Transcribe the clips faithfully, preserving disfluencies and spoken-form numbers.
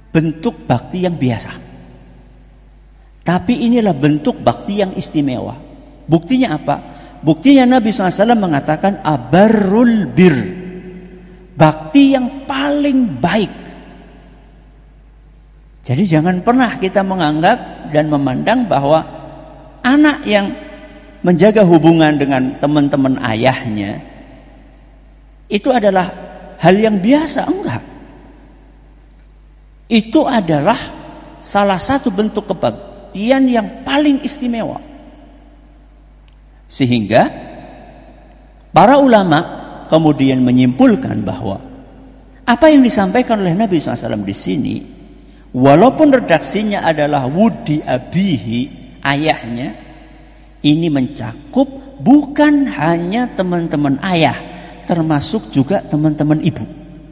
bentuk bakti yang biasa. Tapi inilah bentuk bakti yang istimewa. Buktinya apa? Buktinya Nabi shallallahu alaihi wasallam mengatakan abarrul bir, bakti yang paling baik. Jadi jangan pernah kita menganggap dan memandang bahwa anak yang menjaga hubungan dengan teman-teman ayahnya itu adalah hal yang biasa. Enggak. Itu adalah salah satu bentuk kebaktian yang paling istimewa. Sehingga para ulama kemudian menyimpulkan bahwa apa yang disampaikan oleh Nabi shallallahu alaihi wasallam di sini, walaupun redaksinya adalah wudi abihi, ayahnya, ini mencakup bukan hanya teman-teman ayah, termasuk juga teman-teman ibu.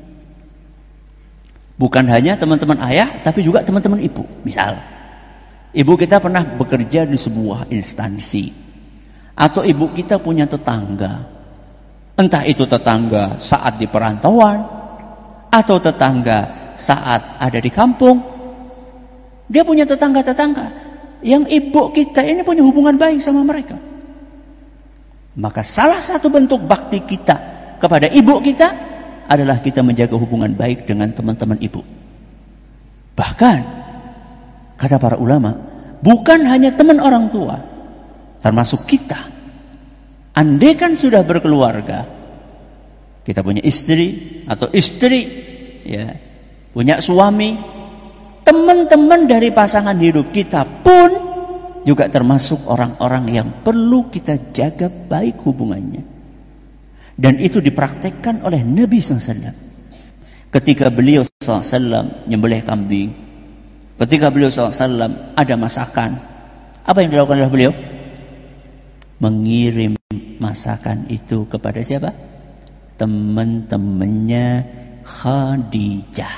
Bukan hanya teman-teman ayah, tapi juga teman-teman ibu. Misal, ibu kita pernah bekerja di sebuah instansi, atau ibu kita punya tetangga, entah itu tetangga saat di perantauan, atau tetangga saat ada di kampung. Dia punya tetangga-tetangga yang ibu kita ini punya hubungan baik sama mereka. Maka salah satu bentuk bakti kita kepada ibu kita adalah kita menjaga hubungan baik dengan teman-teman ibu. Bahkan kata para ulama, bukan hanya teman orang tua, termasuk kita. Andai kan sudah berkeluarga, kita punya istri atau istri, ya, punya suami, teman-teman dari pasangan hidup kita pun juga termasuk orang-orang yang perlu kita jaga baik hubungannya. Dan itu dipraktekkan oleh Nabi shallallahu alaihi wasallam. Ketika beliau shallallahu alaihi wasallam nyembelih kambing, ketika beliau shallallahu alaihi wasallam ada masakan, apa yang dilakukan oleh beliau? Mengirim masakan itu kepada siapa? Teman-temannya Khadijah.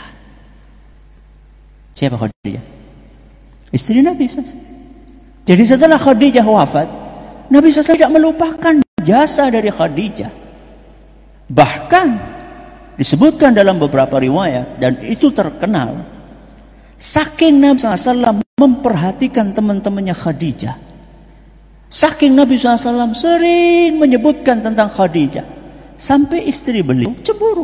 Siapa Khadijah? Istri Nabi shallallahu alaihi wasallam. Jadi setelah Khadijah wafat, Nabi shallallahu alaihi wasallam tidak melupakan jasa dari Khadijah. Bahkan disebutkan dalam beberapa riwayat, dan itu terkenal, saking Nabi shallallahu alaihi wasallam memperhatikan teman-temannya Khadijah, saking Nabi shallallahu alaihi wasallam sering menyebutkan tentang Khadijah, sampai istri beliau cemburu.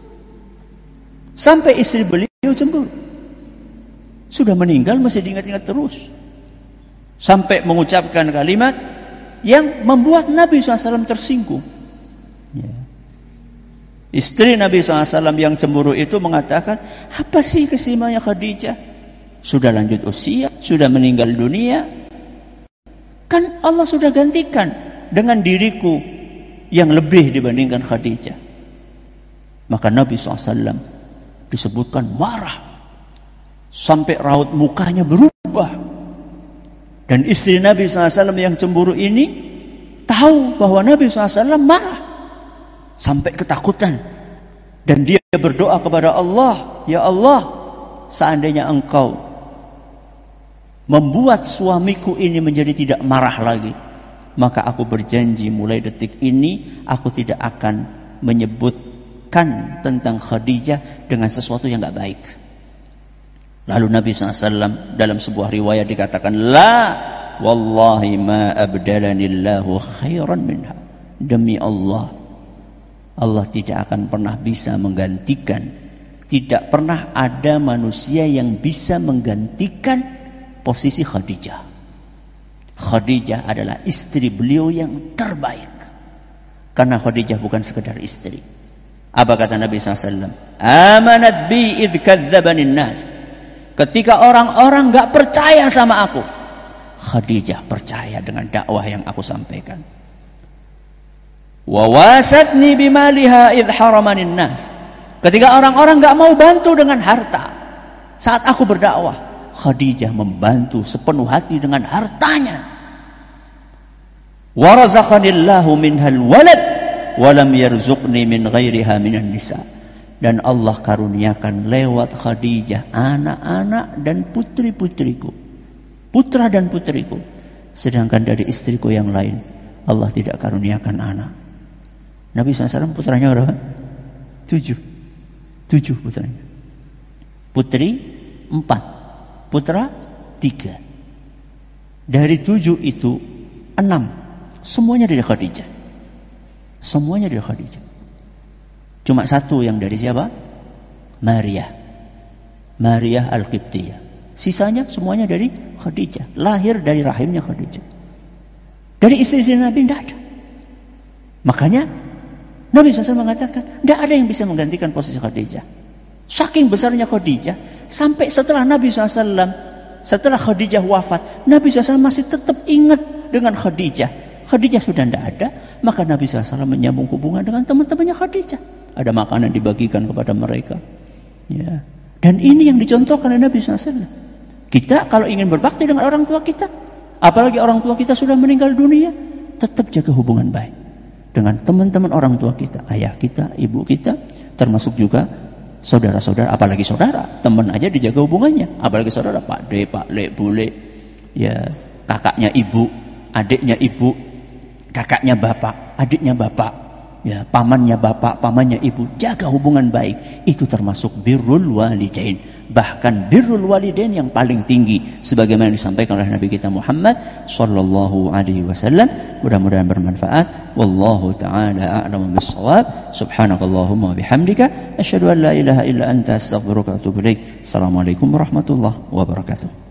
Sampai istri beliau cemburu. Sudah meninggal masih diingat-ingat terus. Sampai mengucapkan kalimat yang membuat Nabi shallallahu alaihi wasallam tersinggung. Ya. Istri Nabi shallallahu alaihi wasallam yang cemburu itu mengatakan, apa sih kesimanya Khadijah? Sudah lanjut usia, sudah meninggal dunia. Kan Allah sudah gantikan dengan diriku yang lebih dibandingkan Khadijah. Maka Nabi shallallahu alaihi wasallam disebutkan marah, sampai raut mukanya berubah. Dan istri Nabi shallallahu alaihi wasallam yang cemburu ini tahu bahwa Nabi shallallahu alaihi wasallam marah, sampai ketakutan. Dan dia berdoa kepada Allah, ya Allah, seandainya engkau membuat suamiku ini menjadi tidak marah lagi, maka aku berjanji mulai detik ini aku tidak akan menyebutkan tentang Khadijah dengan sesuatu yang tidak baik. Lalu Nabi shallallahu alaihi wasallam dalam sebuah riwayat dikatakan, la wallahi ma abdalanillahu khairan minha. Demi Allah, Allah tidak akan pernah bisa menggantikan, tidak pernah ada manusia yang bisa menggantikan posisi Khadijah. Khadijah adalah istri beliau yang terbaik. Karena Khadijah bukan sekedar istri. Apa kata Nabi shallallahu alaihi wasallam? Amanat bi idh kadzabanin nas. Ketika orang-orang gak percaya sama aku, Khadijah percaya dengan dakwah yang aku sampaikan. Wa wasatni bimaliha idh haramanin nas. Ketika orang-orang gak mau bantu dengan harta saat aku berdakwah, Khadijah membantu sepenuh hati dengan hartanya. Wa razaqanillahu minhal walad wa lam yarzuqni min ghairiha minan nisa. Dan Allah karuniakan lewat Khadijah anak-anak dan putri-putriku, putra dan putriku. Sedangkan dari istriku yang lain Allah tidak karuniakan anak. Nabi shallallahu alaihi wasallam putranya berapa? Tujuh. Tujuh putranya. Putri empat, putra tiga. Dari tujuh itu enam, semuanya dari Khadijah. Semuanya dari Khadijah. Cuma satu yang dari siapa? Maria. Maria Al-Qibtiyah. Sisanya semuanya dari Khadijah. Lahir dari rahimnya Khadijah. Dari istri-istri Nabi tidak ada. Makanya Nabi shallallahu alaihi wasallam mengatakan tidak ada yang bisa menggantikan posisi Khadijah. Saking besarnya Khadijah, sampai setelah Nabi shallallahu alaihi wasallam, setelah Khadijah wafat, Nabi shallallahu alaihi wasallam masih tetap ingat dengan Khadijah. Khadijah sudah tidak ada, maka Nabi shallallahu alaihi wasallam menyambung hubungan dengan teman-temannya Khadijah. Ada makanan dibagikan kepada mereka. Ya. Dan ini yang dicontohkan oleh Nabi shallallahu alaihi wasallam. Kita kalau ingin berbakti dengan orang tua kita, apalagi orang tua kita sudah meninggal dunia, tetap jaga hubungan baik dengan teman-teman orang tua kita, ayah kita, ibu kita, termasuk juga saudara-saudara, apalagi saudara, teman aja dijaga hubungannya, apalagi saudara, Pak D, Pak Le, Bule, ya, kakaknya ibu, adiknya ibu, kakaknya bapak, adiknya bapak, ya, pamannya bapak, pamannya ibu, jaga hubungan baik. Itu termasuk birrul walidain. Bahkan birrul walidain yang paling tinggi, sebagaimana disampaikan oleh Nabi kita Muhammad sallallahu alaihi wasallam. Mudah-mudahan bermanfaat. Wallahu taala a'lamu bis-shawab. Subhanakallahumma wa bihamdika asyhadu an la ilaha illa anta astaghfiruka wa atubu ilaik. Assalamualaikum warahmatullahi wabarakatuh.